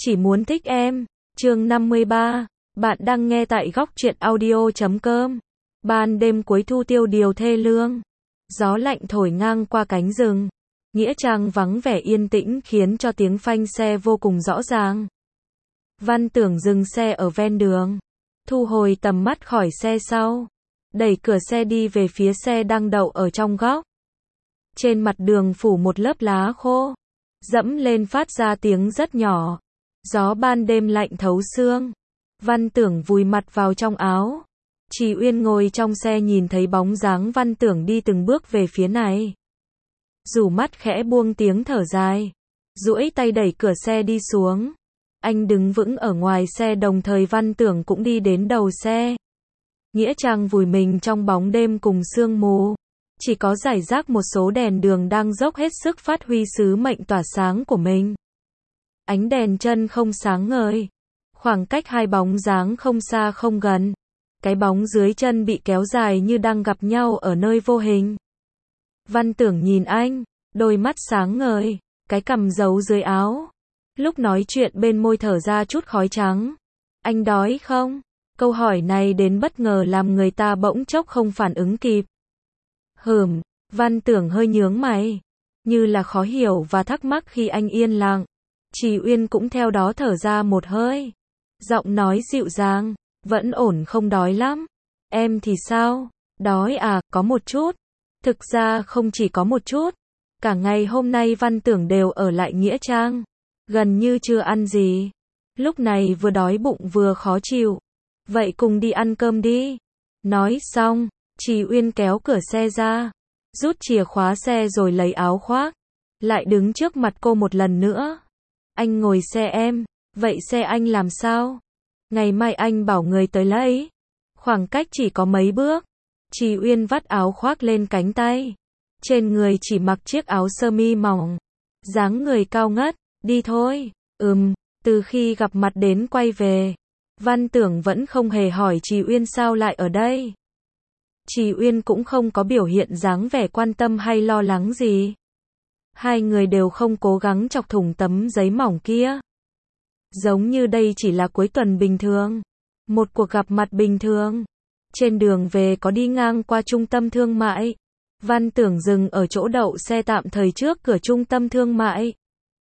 Chỉ muốn thích em. Chương 53. Bạn đang nghe tại góc truyện audio.com. Ban đêm cuối thu tiêu điều thê lương. Gió lạnh thổi ngang qua cánh rừng. Nghĩa trang vắng vẻ yên tĩnh khiến cho tiếng phanh xe vô cùng rõ ràng. Văn Tưởng dừng xe ở ven đường. Thu hồi tầm mắt khỏi xe sau. Đẩy cửa xe đi về phía xe đang đậu ở trong góc. Trên mặt đường phủ một lớp lá khô. Dẫm lên phát ra tiếng rất nhỏ. Gió ban đêm lạnh thấu xương. Văn Tưởng vùi mặt vào trong áo. Trì Uyên ngồi trong xe nhìn thấy bóng dáng Văn Tưởng đi từng bước về phía này. Rủ mắt khẽ buông tiếng thở dài. Duỗi tay đẩy cửa xe đi xuống. Anh đứng vững ở ngoài xe đồng thời Văn Tưởng cũng đi đến đầu xe. Nghĩa trang vùi mình trong bóng đêm cùng sương mù. Chỉ có rải rác một số đèn đường đang dốc hết sức phát huy sứ mệnh tỏa sáng của mình. Ánh đèn chân không sáng ngời. Khoảng cách hai bóng dáng không xa không gần. Cái bóng dưới chân bị kéo dài như đang gặp nhau ở nơi vô hình. Văn Tưởng nhìn anh, đôi mắt sáng ngời, cái cằm giấu dưới áo. Lúc nói chuyện bên môi thở ra chút khói trắng. Anh đói không? Câu hỏi này đến bất ngờ làm người ta bỗng chốc không phản ứng kịp. Văn Tưởng hơi nhướng mày, như là khó hiểu và thắc mắc khi anh yên lặng. Trì Uyên cũng theo đó thở ra một hơi. Giọng nói dịu dàng, vẫn ổn không đói lắm. Em thì sao? Đói à, có một chút. Thực ra không chỉ có một chút. Cả ngày hôm nay Văn Tưởng đều ở lại nghĩa trang. Gần như chưa ăn gì. Lúc này vừa đói bụng vừa khó chịu. Vậy cùng đi ăn cơm đi. Nói xong, Trì Uyên kéo cửa xe ra. Rút chìa khóa xe rồi lấy áo khoác. Lại đứng trước mặt cô một lần nữa. Anh ngồi xe em. Vậy xe anh làm sao? Ngày mai anh bảo người tới lấy. Khoảng cách chỉ có mấy bước. Trì Uyên vắt áo khoác lên cánh tay. Trên người chỉ mặc chiếc áo sơ mi mỏng. Dáng người cao ngất. Đi thôi. Từ khi gặp mặt đến quay về. Văn Tưởng vẫn không hề hỏi Trì Uyên sao lại ở đây. Trì Uyên cũng không có biểu hiện dáng vẻ quan tâm hay lo lắng gì. Hai người đều không cố gắng chọc thủng tấm giấy mỏng kia. Giống như đây chỉ là cuối tuần bình thường. Một cuộc gặp mặt bình thường. Trên đường về có đi ngang qua trung tâm thương mại. Văn Tưởng dừng ở chỗ đậu xe tạm thời trước cửa trung tâm thương mại.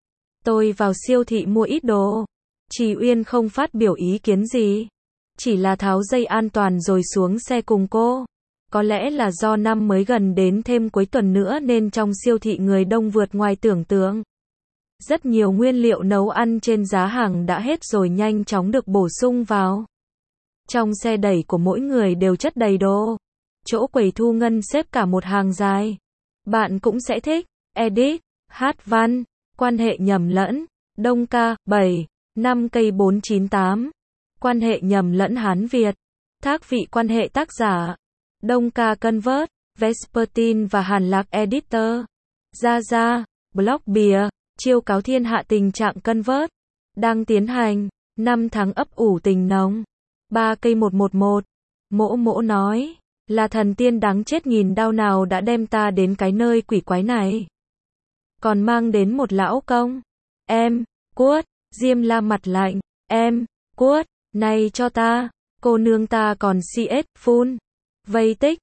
Tôi vào siêu thị mua ít đồ. Trì Uyên không phát biểu ý kiến gì. Chỉ là tháo dây an toàn rồi xuống xe cùng cô. Có lẽ là do năm mới gần đến thêm cuối tuần nữa nên trong siêu thị người đông vượt ngoài tưởng tượng. Rất nhiều nguyên liệu nấu ăn trên giá hàng đã hết rồi nhanh chóng được bổ sung vào. Trong xe đẩy của mỗi người đều chất đầy đồ. Chỗ quầy thu ngân xếp cả một hàng dài. Bạn cũng sẽ thích. Edit, hát văn, quan hệ nhầm lẫn, Đông ca, 7, 5 cây 498. Quan hệ nhầm lẫn Hán Việt. Thác vị quan hệ tác giả. Đông ca Convert, Vespertine và Hàn Lạc Editor. Gia, blog bìa, chiêu cáo thiên hạ tình trạng Convert. Đang tiến hành, 5 tháng ấp ủ tình nồng. 3 cây 111. Mỗ nói, là thần tiên đáng chết nghìn đao nào đã đem ta đến cái nơi quỷ quái này. Còn mang đến một lão công. Em, cuốt, Diêm La mặt lạnh. Em, cuốt, này cho ta, cô nương ta còn CS, full. Vây tích,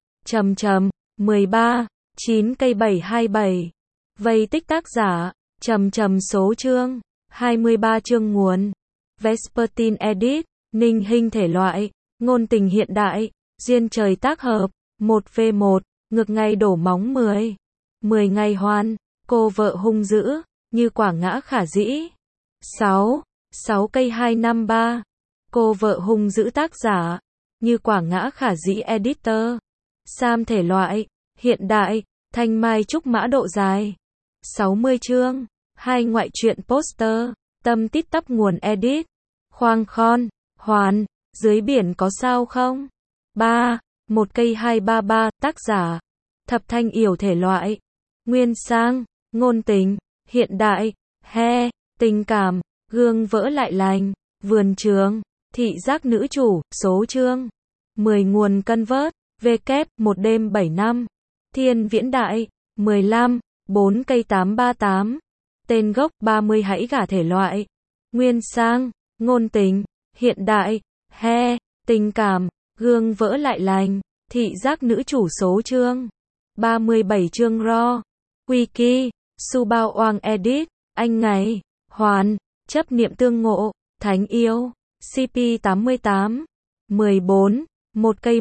13, 9 cây 727. Vây tích tác giả, số chương, 23 chương nguồn. Vespertine Edit, Ninh Hinh thể loại, ngôn tình hiện đại, duyên trời tác hợp, 1v1, ngược ngày đổ móng 10. 10 ngày hoan, cô vợ hung dữ, như quả ngã khả dĩ. 6 cây 253. Cô vợ hung dữ tác giả, như quả ngã khả dĩ editor. Sam thể loại, hiện đại, thanh mai trúc mã độ dài. 60 chương, 2 ngoại truyện poster, tâm tít tắp nguồn edit. Khoang khon, hoàn, dưới biển có sao không? 1 cây 233, tác giả. Thập Thanh Yểu thể loại, nguyên sang, ngôn tình, hiện đại, tình cảm, gương vỡ lại lành, vườn trường, thị giác nữ chủ, số chương. 10 nguồn Convert, W, 1 đêm 7 năm. Thiên Viễn Đại, 15, 4 cây 838. Tên gốc 30 hãy gả thể loại. nguyên sang, ngôn tình, hiện đại, tình cảm, gương vỡ lại lành, thị giác nữ chủ số chương. 37 chương Raw, Wiki, Subao Oang Edit, anh ngày, hoàn, chấp niệm tương ngộ, thánh yêu, CP88, 14, một cây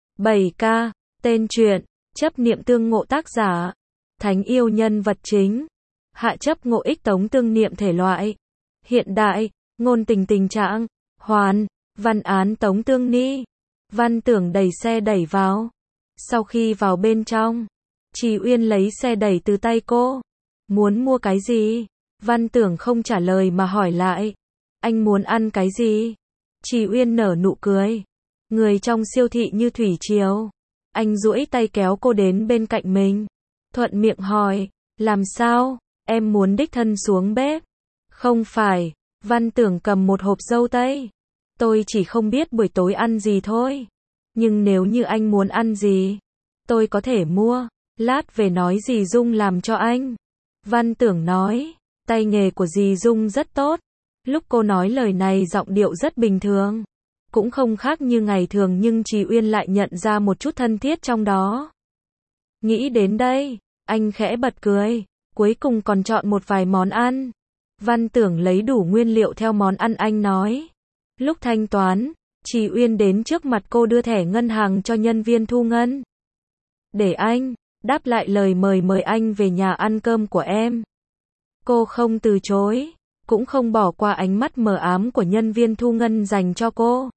7K, tên truyện, chấp niệm tương ngộ tác giả, thánh yêu nhân vật chính, hạ chấp ngộ ích tống tương niệm thể loại, hiện đại, ngôn tình tình trạng, hoàn, văn án tống tương ni, Văn Tưởng đẩy xe đẩy vào. Sau khi vào bên trong, Trì Uyên lấy xe đẩy từ tay cô. Muốn mua cái gì? Văn Tưởng không trả lời mà hỏi lại. Anh muốn ăn cái gì? Trì Uyên nở nụ cười. Người trong siêu thị như thủy triều. Anh duỗi tay kéo cô đến bên cạnh mình. Thuận miệng hỏi, làm sao? Em muốn đích thân xuống bếp. Không phải, Văn Tưởng cầm một hộp dâu tây. Tôi chỉ không biết buổi tối ăn gì thôi. Nhưng nếu như anh muốn ăn gì, tôi có thể mua. Lát về nói dì Dung làm cho anh. Văn Tưởng nói, tay nghề của dì Dung rất tốt. Lúc cô nói lời này giọng điệu rất bình thường. Cũng không khác như ngày thường nhưng Trì Uyên lại nhận ra một chút thân thiết trong đó. Nghĩ đến đây, anh khẽ bật cười. Cuối cùng còn chọn một vài món ăn. Văn Tưởng lấy đủ nguyên liệu theo món ăn anh nói. Lúc thanh toán, Trì Uyên đến trước mặt cô đưa thẻ ngân hàng cho nhân viên thu ngân. Để anh, đáp lại lời mời anh về nhà ăn cơm của em. Cô không từ chối, cũng không bỏ qua ánh mắt mờ ám của nhân viên thu ngân dành cho cô.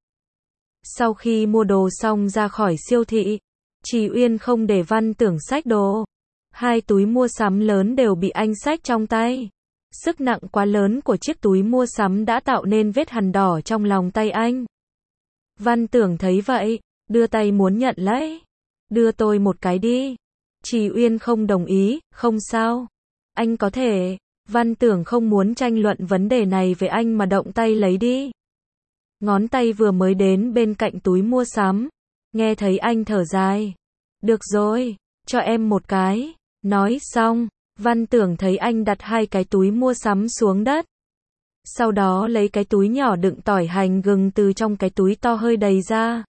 Sau khi mua đồ xong ra khỏi siêu thị, Trì Uyên không để Văn Tưởng xách đồ. Hai túi mua sắm lớn đều bị anh xách trong tay. Sức nặng quá lớn của chiếc túi mua sắm đã tạo nên vết hằn đỏ trong lòng tay anh. Văn Tưởng thấy vậy, đưa tay muốn nhận lấy. Đưa tôi một cái đi. Trì Uyên không đồng ý, không sao. Anh có thể. Văn Tưởng không muốn tranh luận vấn đề này với anh mà động tay lấy đi. Ngón tay vừa mới đến bên cạnh túi mua sắm. Nghe thấy anh thở dài. Được rồi, cho em một cái. Nói xong, Văn Tưởng thấy anh đặt hai cái túi mua sắm xuống đất. Sau đó lấy cái túi nhỏ đựng tỏi hành gừng từ trong cái túi to hơi đầy ra.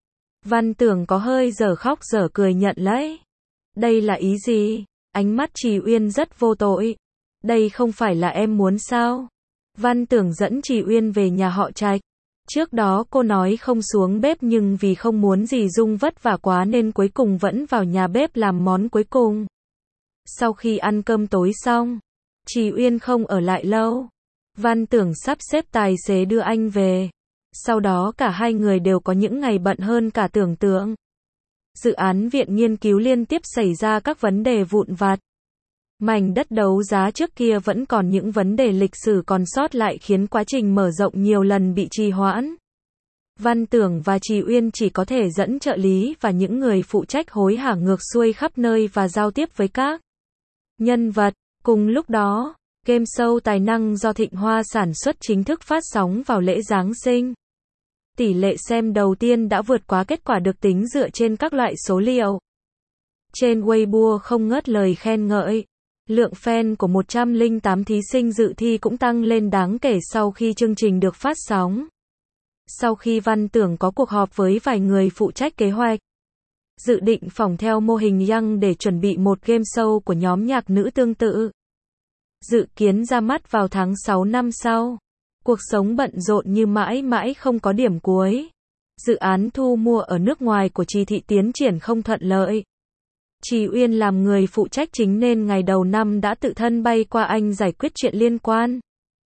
Văn Tưởng có hơi dở khóc dở cười nhận lấy. Đây là ý gì? Ánh mắt Trì Uyên rất vô tội. Đây không phải là em muốn sao? Văn Tưởng dẫn Trì Uyên về nhà họ Trạch. Trước đó cô nói không xuống bếp nhưng vì không muốn dì Dung vất vả quá nên cuối cùng vẫn vào nhà bếp làm món cuối cùng. Sau khi ăn cơm tối xong, Trì Uyên không ở lại lâu. Văn Tưởng sắp xếp tài xế đưa anh về. Sau đó cả hai người đều có những ngày bận hơn cả tưởng tượng. Dự án viện nghiên cứu liên tiếp xảy ra các vấn đề vụn vặt. Mảnh đất đấu giá trước kia vẫn còn những vấn đề lịch sử còn sót lại khiến quá trình mở rộng nhiều lần bị trì hoãn. Văn Tưởng và Trì Uyên chỉ có thể dẫn trợ lý và những người phụ trách hối hả ngược xuôi khắp nơi và giao tiếp với các nhân vật. Cùng lúc đó, game show tài năng do Thịnh Hoa sản xuất chính thức phát sóng vào lễ Giáng sinh. Tỷ lệ xem đầu tiên đã vượt quá kết quả được tính dựa trên các loại số liệu. Trên Weibo không ngớt lời khen ngợi. Lượng fan của 108 thí sinh dự thi cũng tăng lên đáng kể sau khi chương trình được phát sóng. Sau khi Văn Tưởng có cuộc họp với vài người phụ trách kế hoạch, dự định phỏng theo mô hình Young để chuẩn bị một game show của nhóm nhạc nữ tương tự. Dự kiến ra mắt vào tháng 6 năm sau. Cuộc sống bận rộn như mãi mãi không có điểm cuối. Dự án thu mua ở nước ngoài của Trì Thị tiến triển không thuận lợi. Trì Uyên làm người phụ trách chính nên ngày đầu năm đã tự thân bay qua Anh giải quyết chuyện liên quan.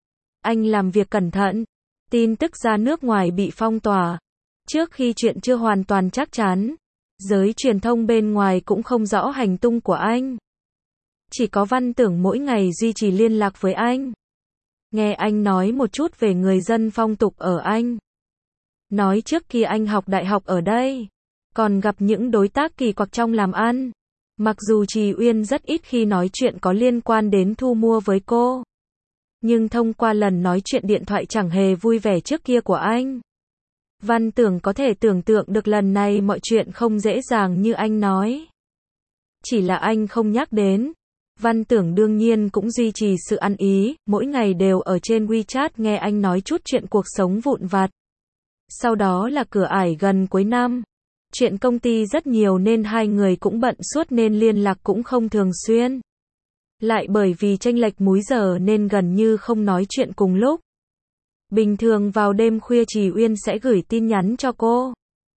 Anh làm việc cẩn thận. Tin tức ra nước ngoài bị phong tỏa. Trước khi chuyện chưa hoàn toàn chắc chắn, giới truyền thông bên ngoài cũng không rõ hành tung của anh. Chỉ có Văn Tưởng mỗi ngày duy trì liên lạc với anh. Nghe anh nói một chút về người dân phong tục ở Anh. Nói trước kia anh học đại học ở đây. Còn gặp những đối tác kỳ quặc trong làm ăn. Mặc dù Trì Uyên rất ít khi nói chuyện có liên quan đến thu mua với cô. Nhưng thông qua lần nói chuyện điện thoại chẳng hề vui vẻ trước kia của anh. Văn Tưởng có thể tưởng tượng được lần này mọi chuyện không dễ dàng như anh nói. Chỉ là anh không nhắc đến. Văn Tưởng đương nhiên cũng duy trì sự ăn ý, mỗi ngày đều ở trên WeChat nghe anh nói chút chuyện cuộc sống vụn vặt. Sau đó là cửa ải gần cuối năm. Chuyện công ty rất nhiều nên hai người cũng bận suốt nên liên lạc cũng không thường xuyên. Lại bởi vì chênh lệch múi giờ nên gần như không nói chuyện cùng lúc. Bình thường vào đêm khuya Trì Uyên sẽ gửi tin nhắn cho cô.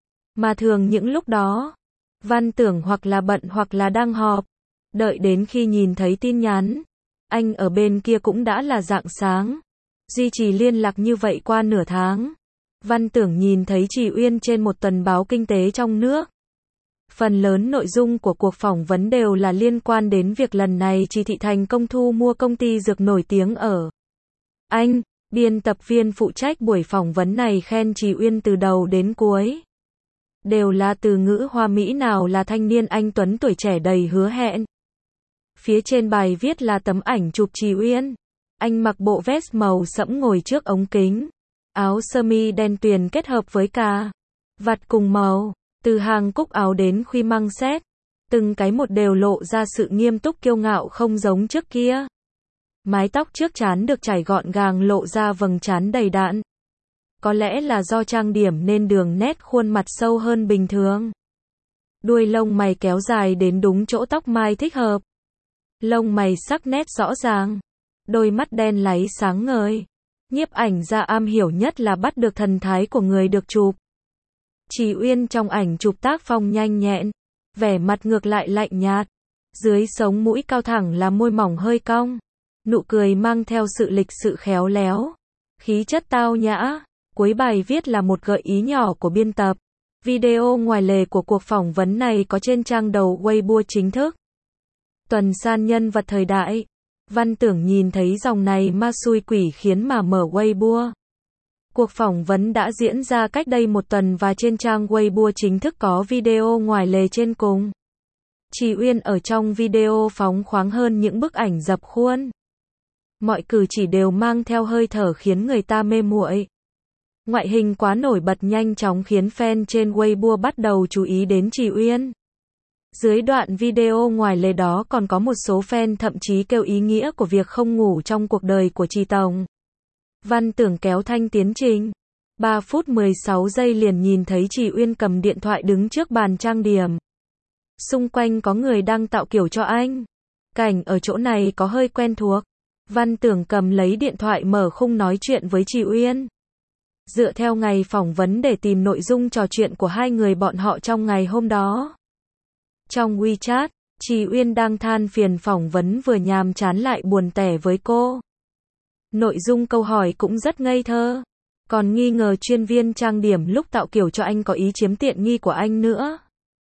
Mà thường những lúc đó, Văn Tưởng hoặc là bận hoặc là đang họp. Đợi đến khi nhìn thấy tin nhắn, anh ở bên kia cũng đã là rạng sáng. Duy trì liên lạc như vậy qua nửa tháng. Văn Tưởng nhìn thấy Trì Uyên trên một tuần báo kinh tế trong nước. Phần lớn nội dung của cuộc phỏng vấn đều là liên quan đến việc lần này Trì Thị Thành công thu mua công ty dược nổi tiếng ở Anh. Biên tập viên phụ trách buổi phỏng vấn này khen Trì Uyên từ đầu đến cuối. Đều là từ ngữ hoa mỹ, nào là thanh niên anh tuấn tuổi trẻ đầy hứa hẹn. Phía trên bài viết là tấm ảnh chụp Trì Uyên. Anh mặc bộ vest màu sẫm ngồi trước ống kính. Áo sơ mi đen tuyền kết hợp với cà vạt cùng màu. Từ hàng cúc áo đến khuy măng xét. Từng cái một đều lộ ra sự nghiêm túc kiêu ngạo không giống trước kia. Mái tóc trước trán được chải gọn gàng lộ ra vầng trán đầy đặn. Có lẽ là do trang điểm nên đường nét khuôn mặt sâu hơn bình thường. Đuôi lông mày kéo dài đến đúng chỗ tóc mai thích hợp. Lông mày sắc nét rõ ràng. Đôi mắt đen láy sáng ngời. Nhiếp ảnh gia am hiểu nhất là bắt được thần thái của người được chụp. Trì Uyên trong ảnh chụp tác phong nhanh nhẹn. Vẻ mặt ngược lại lạnh nhạt. Dưới sống mũi cao thẳng là môi mỏng hơi cong. Nụ cười mang theo sự lịch sự khéo léo. Khí chất tao nhã. Cuối bài viết là một gợi ý nhỏ của biên tập. Video ngoài lề của cuộc phỏng vấn này có trên trang đầu Weibo chính thức. Tuần san nhân vật thời đại. Văn Tưởng nhìn thấy dòng này ma xui quỷ khiến mà mở Weibo. Cuộc phỏng vấn đã diễn ra cách đây một tuần và trên trang Weibo chính thức có video ngoài lề trên cùng. Trì Uyên ở trong video phóng khoáng hơn những bức ảnh dập khuôn. Mọi cử chỉ đều mang theo hơi thở khiến người ta mê muội. Ngoại hình quá nổi bật nhanh chóng khiến fan trên Weibo bắt đầu chú ý đến Trì Uyên. Dưới đoạn video ngoài lề đó còn có một số fan thậm chí kêu ý nghĩa của việc không ngủ trong cuộc đời của Trì Tổng. Văn Tưởng kéo thanh tiến trình. 3 phút 16 giây liền nhìn thấy Trì Uyên cầm điện thoại đứng trước bàn trang điểm. Xung quanh có người đang tạo kiểu cho anh. Cảnh ở chỗ này có hơi quen thuộc. Văn Tưởng cầm lấy điện thoại mở khung nói chuyện với Trì Uyên. Dựa theo ngày phỏng vấn để tìm nội dung trò chuyện của hai người bọn họ trong ngày hôm đó. Trong WeChat, Trì Uyên đang than phiền phỏng vấn vừa nhàm chán lại buồn tẻ với cô. Nội dung câu hỏi cũng rất ngây thơ. Còn nghi ngờ chuyên viên trang điểm lúc tạo kiểu cho anh có ý chiếm tiện nghi của anh nữa.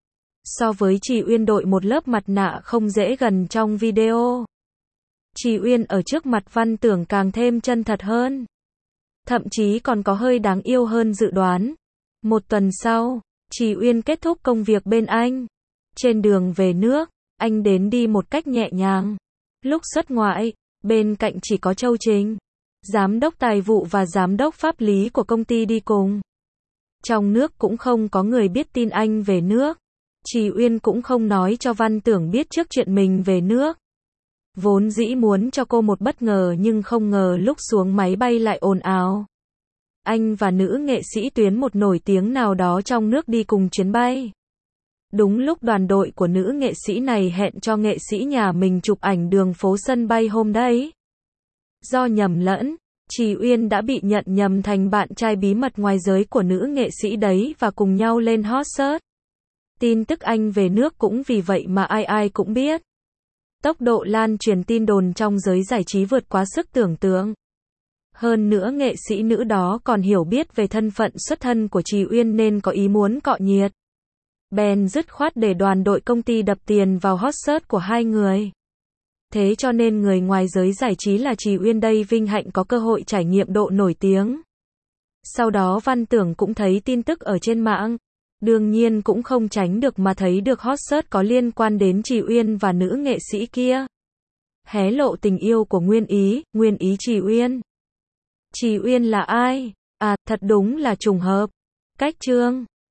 So với Trì Uyên đội một lớp mặt nạ không dễ gần trong video. Trì Uyên ở trước mặt Văn Tưởng càng thêm chân thật hơn. Thậm chí còn có hơi đáng yêu hơn dự đoán. Một tuần sau, Trì Uyên kết thúc công việc bên anh. Trên đường về nước, anh đến đi một cách nhẹ nhàng. Lúc xuất ngoại, bên cạnh chỉ có Châu Trình, giám đốc tài vụ và giám đốc pháp lý của công ty đi cùng. Trong nước cũng không có người biết tin anh về nước. Trì Uyên cũng không nói cho Văn Tưởng biết trước chuyện mình về nước. Vốn dĩ muốn cho cô một bất ngờ nhưng không ngờ lúc xuống máy bay lại ồn ào. Anh và nữ nghệ sĩ tuyến một nổi tiếng nào đó trong nước đi cùng chuyến bay. Đúng lúc đoàn đội của nữ nghệ sĩ này hẹn cho nghệ sĩ nhà mình chụp ảnh đường phố sân bay hôm đấy. Do nhầm lẫn, Trì Uyên đã bị nhận nhầm thành bạn trai bí mật ngoài giới của nữ nghệ sĩ đấy và cùng nhau lên hot search. Tin tức anh về nước cũng vì vậy mà ai ai cũng biết. Tốc độ lan truyền tin đồn trong giới giải trí vượt quá sức tưởng tượng. Hơn nữa nghệ sĩ nữ đó còn hiểu biết về thân phận xuất thân của Trì Uyên nên có ý muốn cọ nhiệt. Bèn dứt khoát để đoàn đội công ty đập tiền vào hot search của hai người. Thế cho nên người ngoài giới giải trí là Trì Uyên đây vinh hạnh có cơ hội trải nghiệm độ nổi tiếng. Sau đó Văn Tưởng cũng thấy tin tức ở trên mạng. Đương nhiên cũng không tránh được mà thấy được hot search có liên quan đến Trì Uyên và nữ nghệ sĩ kia. Hé lộ tình yêu của Nguyên Ý Trì Uyên. Trì Uyên là ai? À, thật đúng là trùng hợp. Cách chương